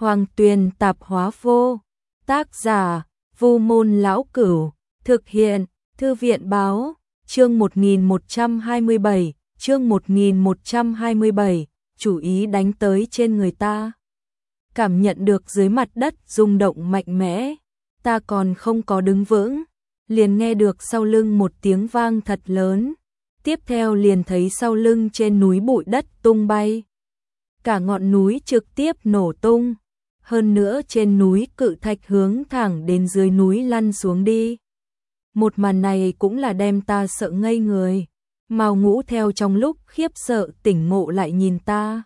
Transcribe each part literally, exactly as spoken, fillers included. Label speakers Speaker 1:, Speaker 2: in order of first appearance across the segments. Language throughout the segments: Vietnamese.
Speaker 1: Hoàng Tuyền Tạp Hóa Vô. Tác giả: Vu Môn Lão Cửu. Thực hiện: Thư viện Báo. Chương một nghìn một trăm hai mươi bảy, chương một nghìn một trăm hai mươi bảy, chủ ý đánh tới trên người ta. Cảm nhận được dưới mặt đất rung động mạnh mẽ, ta còn không có đứng vững, liền nghe được sau lưng một tiếng vang thật lớn, tiếp theo liền thấy sau lưng trên núi bụi đất tung bay. Cả ngọn núi trực tiếp nổ tung, hơn nữa trên núi cự thạch hướng thẳng đến dưới núi lăn xuống đi. Một màn này cũng là đem ta sợ ngây người. Mao Ngũ theo trong lúc khiếp sợ tỉnh ngộ lại nhìn ta.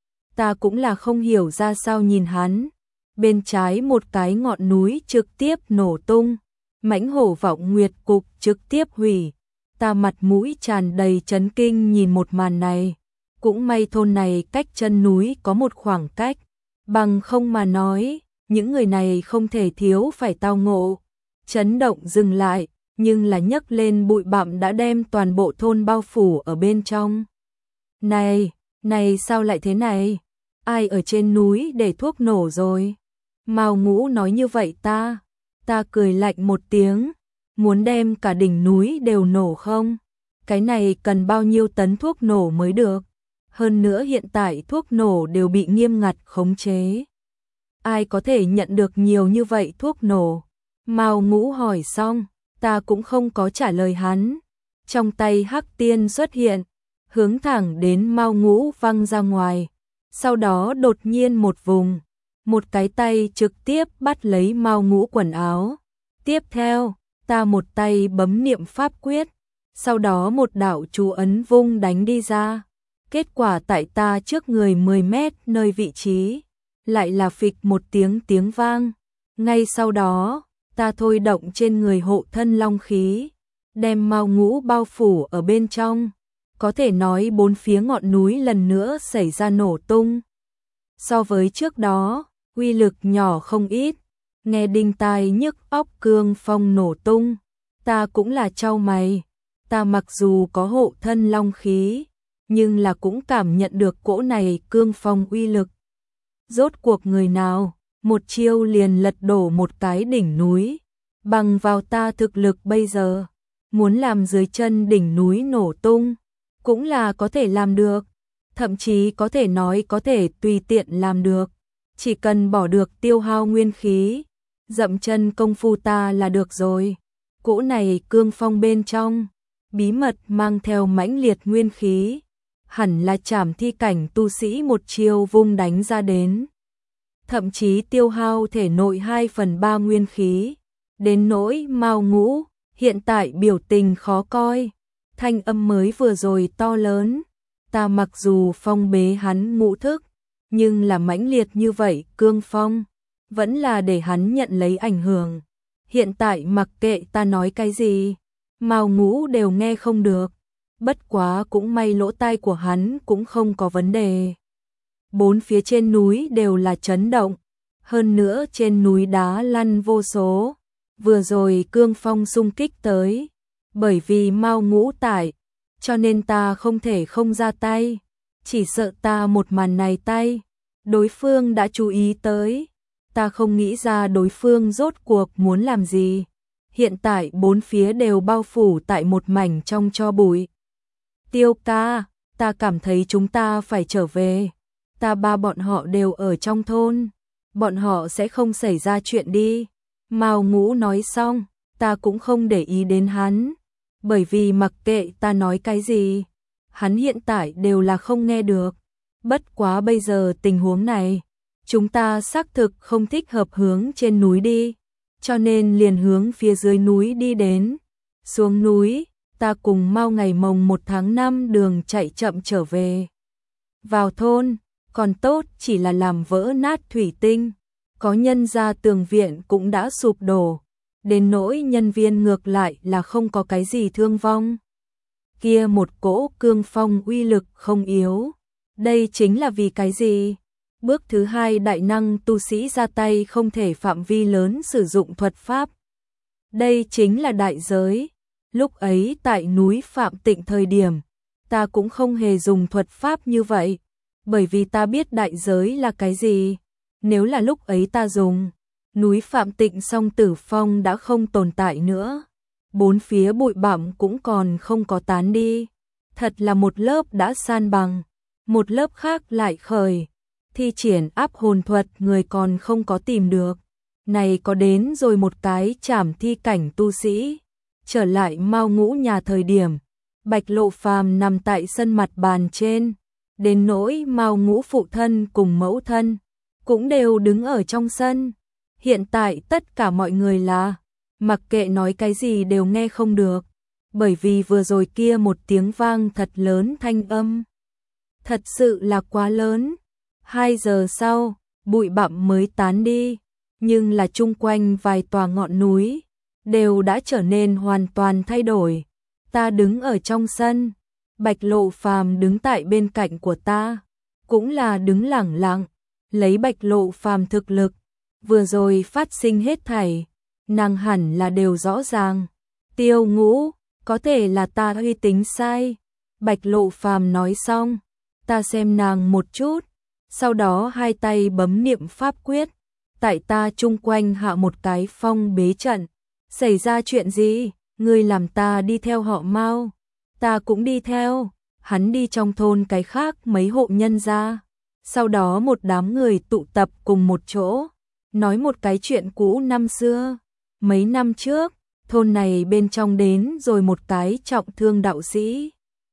Speaker 1: Ta cũng là không hiểu ra sao nhìn hắn. Bên trái một cái ngọn núi trực tiếp nổ tung, mãnh hổ vọng nguyệt cục trực tiếp hủy. Ta mặt mũi tràn đầy chấn kinh nhìn một màn này. Cũng may thôn này cách chân núi có một khoảng cách, bằng không mà nói, những người này không thể thiếu phải tao ngộ. Chấn động dừng lại, nhưng là nhấc lên bụi bặm đã đem toàn bộ thôn bao phủ ở bên trong. Này, này sao lại thế này? Ai ở trên núi để thuốc nổ rồi? Mao Ngũ nói như vậy ta, ta cười lạnh một tiếng, muốn đem cả đỉnh núi đều nổ không? Cái này cần bao nhiêu tấn thuốc nổ mới được? Hơn nữa hiện tại thuốc nổ đều bị nghiêm ngặt khống chế. Ai có thể nhận được nhiều như vậy thuốc nổ? Mao Ngũ hỏi xong, ta cũng không có trả lời hắn. Trong tay hắc tiên xuất hiện, hướng thẳng đến Mao Ngũ văng ra ngoài. Sau đó đột nhiên một vùng, một cái tay trực tiếp bắt lấy Mao Ngũ quần áo. Tiếp theo, ta một tay bấm niệm pháp quyết, sau đó một đạo chú ấn vung đánh đi ra. Kết quả tại ta trước người mười mét nơi vị trí, lại là phịch một tiếng tiếng vang. Ngay sau đó, ta thôi động trên người hộ thân long khí, đem Mao Ngũ bao phủ ở bên trong. Có thể nói bốn phía ngọn núi lần nữa xảy ra nổ tung. So với trước đó, uy lực nhỏ không ít, nghe đinh tai nhức óc cương phong nổ tung. Ta cũng là chau mày, ta mặc dù có hộ thân long khí, nhưng là cũng cảm nhận được cỗ này cương phong uy lực. Rốt cuộc người nào, một chiêu liền lật đổ một cái đỉnh núi. Bằng vào ta thực lực bây giờ, muốn làm dưới chân đỉnh núi nổ tung, cũng là có thể làm được. Thậm chí có thể nói có thể tùy tiện làm được. Chỉ cần bỏ được tiêu hao nguyên khí, dậm chân công phu ta là được rồi. Cỗ này cương phong bên trong, bí mật mang theo mãnh liệt nguyên khí, hẳn là trảm thi cảnh tu sĩ một chiêu vung đánh ra đến. Thậm chí tiêu hao thể nội hai phần ba nguyên khí. Đến nỗi Mao Ngũ, hiện tại biểu tình khó coi. Thanh âm mới vừa rồi to lớn. Ta mặc dù phong bế hắn ngũ thức, nhưng là mãnh liệt như vậy cương phong, vẫn là để hắn nhận lấy ảnh hưởng. Hiện tại mặc kệ ta nói cái gì, Mao Ngũ đều nghe không được. Bất quá cũng may lỗ tai của hắn cũng không có vấn đề. Bốn phía trên núi đều là chấn động, hơn nữa trên núi đá lăn vô số. Vừa rồi cương phong xung kích tới, bởi vì Mao Ngũ tại, cho nên ta không thể không ra tay. Chỉ sợ ta một màn này tay, đối phương đã chú ý tới. Ta không nghĩ ra đối phương rốt cuộc muốn làm gì. Hiện tại bốn phía đều bao phủ tại một mảnh trong tro bụi. Tiêu ca, ta cảm thấy chúng ta phải trở về. Ta ba bọn họ đều ở trong thôn, bọn họ sẽ không xảy ra chuyện đi. Mao Ngũ nói xong, ta cũng không để ý đến hắn, bởi vì mặc kệ ta nói cái gì, hắn hiện tại đều là không nghe được. Bất quá bây giờ tình huống này, chúng ta xác thực không thích hợp hướng trên núi đi, cho nên liền hướng phía dưới núi đi đến. Xuống núi, ta cùng Mao ngày mồng một tháng năm đường chạy chậm trở về. Vào thôn, còn tốt chỉ là làm vỡ nát thủy tinh, có nhân ra tường viện cũng đã sụp đổ, đến nỗi nhân viên ngược lại là không có cái gì thương vong. Kia một cỗ cương phong uy lực không yếu, đây chính là vì cái gì? Bước thứ hai đại năng tu sĩ ra tay không thể phạm vi lớn sử dụng thuật pháp. Đây chính là đại giới. Lúc ấy tại núi Phạm Tịnh thời điểm, ta cũng không hề dùng thuật pháp như vậy, bởi vì ta biết đại giới là cái gì. Nếu là lúc ấy ta dùng, núi Phạm Tịnh Song Tử Phong đã không tồn tại nữa. Bốn phía bụi bặm cũng còn không có tán đi. Thật là một lớp đã san bằng, một lớp khác lại khởi. Thi triển áp hồn thuật người còn không có tìm được. Này có đến rồi một cái trảm thi cảnh tu sĩ. Trở lại Mao Ngũ nhà thời điểm, Bạch Lộ Phàm nằm tại sân mặt bàn trên. Đến nỗi Mao Ngũ phụ thân cùng mẫu thân cũng đều đứng ở trong sân. Hiện tại tất cả mọi người là mặc kệ nói cái gì đều nghe không được, bởi vì vừa rồi kia một tiếng vang thật lớn thanh âm. Thật sự là quá lớn. Hai giờ sau, bụi bặm mới tán đi, nhưng là chung quanh vài tòa ngọn núi đều đã trở nên hoàn toàn thay đổi. Ta đứng ở trong sân, Bạch Lộ Phàm đứng tại bên cạnh của ta, cũng là đứng lẳng lặng, lấy Bạch Lộ Phàm thực lực, vừa rồi phát sinh hết thảy, nàng hẳn là đều rõ ràng. Tiêu Ngũ, có thể là ta uy tính sai. Bạch Lộ Phàm nói xong, ta xem nàng một chút, sau đó hai tay bấm niệm pháp quyết, tại ta chung quanh hạ một cái phong bế trận. Xảy ra chuyện gì? Ngươi làm ta đi theo họ Mao. Ta cũng đi theo. Hắn đi trong thôn cái khác mấy hộ nhân gia. Sau đó một đám người tụ tập cùng một chỗ, nói một cái chuyện cũ năm xưa. Mấy năm trước, thôn này bên trong đến rồi một cái trọng thương đạo sĩ.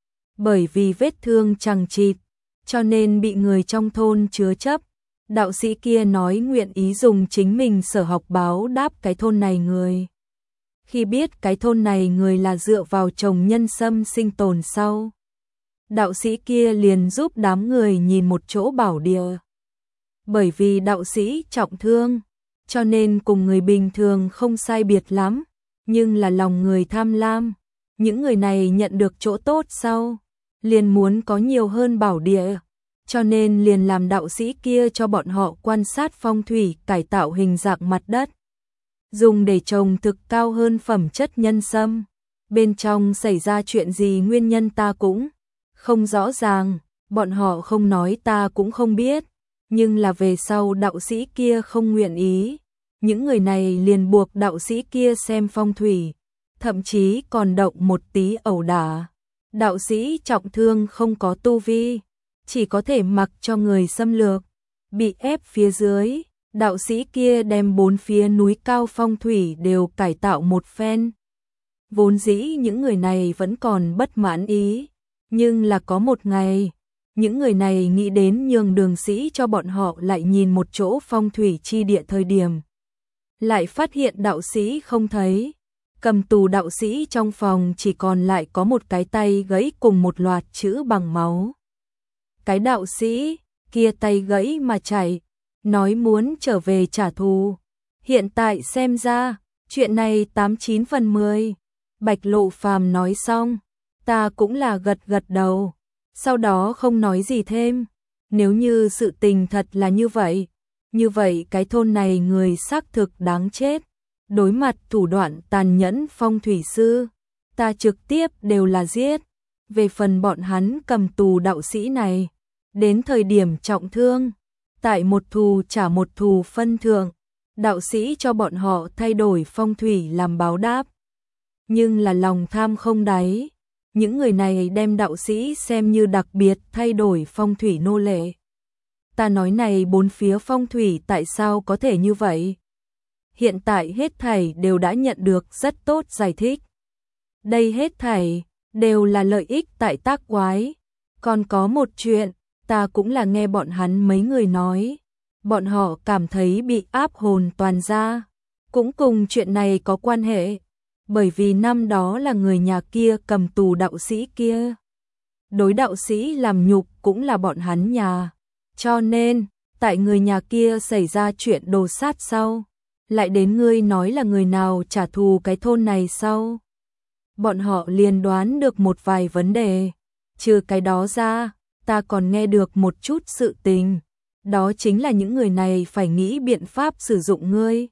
Speaker 1: Bởi vì vết thương chằng chịt, cho nên bị người trong thôn chứa chấp. Đạo sĩ kia nói nguyện ý dùng chính mình sở học báo đáp cái thôn này người. Khi biết cái thôn này người là dựa vào trồng nhân sâm sinh tồn sau, đạo sĩ kia liền giúp đám người nhìn một chỗ bảo địa. Bởi vì đạo sĩ trọng thương, cho nên cùng người bình thường không sai biệt lắm, nhưng là lòng người tham lam. Những người này nhận được chỗ tốt sau, liền muốn có nhiều hơn bảo địa, cho nên liền làm đạo sĩ kia cho bọn họ quan sát phong thủy, cải tạo hình dạng mặt đất, dùng để trồng thực cao hơn phẩm chất nhân sâm. Bên trong xảy ra chuyện gì nguyên nhân ta cũng không rõ ràng, bọn họ không nói ta cũng không biết, nhưng là về sau đạo sĩ kia không nguyện ý, những người này liền buộc đạo sĩ kia xem phong thủy, thậm chí còn động một tí ẩu đả. Đạo sĩ trọng thương không có tu vi, chỉ có thể mặc cho người xâm lược, bị ép phía dưới. Đạo sĩ kia đem bốn phía núi cao phong thủy đều cải tạo một phen. Vốn dĩ những người này vẫn còn bất mãn ý, nhưng là có một ngày, những người này nghĩ đến nhường đường sĩ cho bọn họ lại nhìn một chỗ phong thủy chi địa thời điểm. Lại phát hiện đạo sĩ không thấy, cầm tù đạo sĩ trong phòng chỉ còn lại có một cái tay gãy cùng một loạt chữ bằng máu. Cái đạo sĩ kia tay gãy mà chạy, nói muốn trở về trả thù. Hiện tại xem ra, chuyện này tám chín phần mười. Bạch Lộ Phàm nói xong, ta cũng là gật gật đầu, sau đó không nói gì thêm. Nếu như sự tình thật là như vậy, như vậy cái thôn này người xác thực đáng chết. Đối mặt thủ đoạn tàn nhẫn phong thủy sư, ta trực tiếp đều là giết. Về phần bọn hắn cầm tù đạo sĩ này, đến thời điểm trọng thương, tại một thù trả một thù phân thượng, đạo sĩ cho bọn họ thay đổi phong thủy làm báo đáp. Nhưng là lòng tham không đáy, những người này đem đạo sĩ xem như đặc biệt thay đổi phong thủy nô lệ. Ta nói này bốn phía phong thủy tại sao có thể như vậy? Hiện tại hết thảy đều đã nhận được rất tốt giải thích. Đây hết thảy đều là lợi ích tại tác quái. Còn có một chuyện, ta cũng là nghe bọn hắn mấy người nói. Bọn họ cảm thấy bị áp hồn toàn ra. Cũng cùng chuyện này có quan hệ. Bởi vì năm đó là người nhà kia cầm tù đạo sĩ kia. Đối đạo sĩ làm nhục cũng là bọn hắn nhà. Cho nên, tại người nhà kia xảy ra chuyện đồ sát sau, lại đến ngươi nói là người nào trả thù cái thôn này sau. Bọn họ liền đoán được một vài vấn đề. Trừ cái đó ra, ta còn nghe được một chút sự tình. Đó chính là những người này phải nghĩ biện pháp sử dụng ngươi.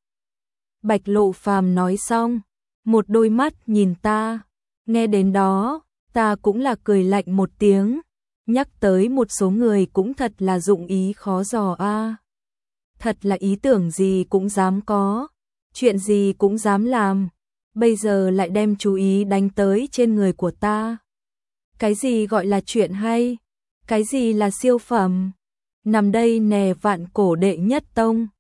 Speaker 1: Bạch Lộ Phàm nói xong, một đôi mắt nhìn ta. Nghe đến đó, ta cũng là cười lạnh một tiếng. Nhắc tới một số người cũng thật là dụng ý khó dò a. thật là ý tưởng gì cũng dám có, chuyện gì cũng dám làm, bây giờ lại đem chú ý đánh tới trên người của ta. Cái gì gọi là chuyện hay? Cái gì là siêu phẩm? Nằm đây nè vạn cổ đệ nhất tông.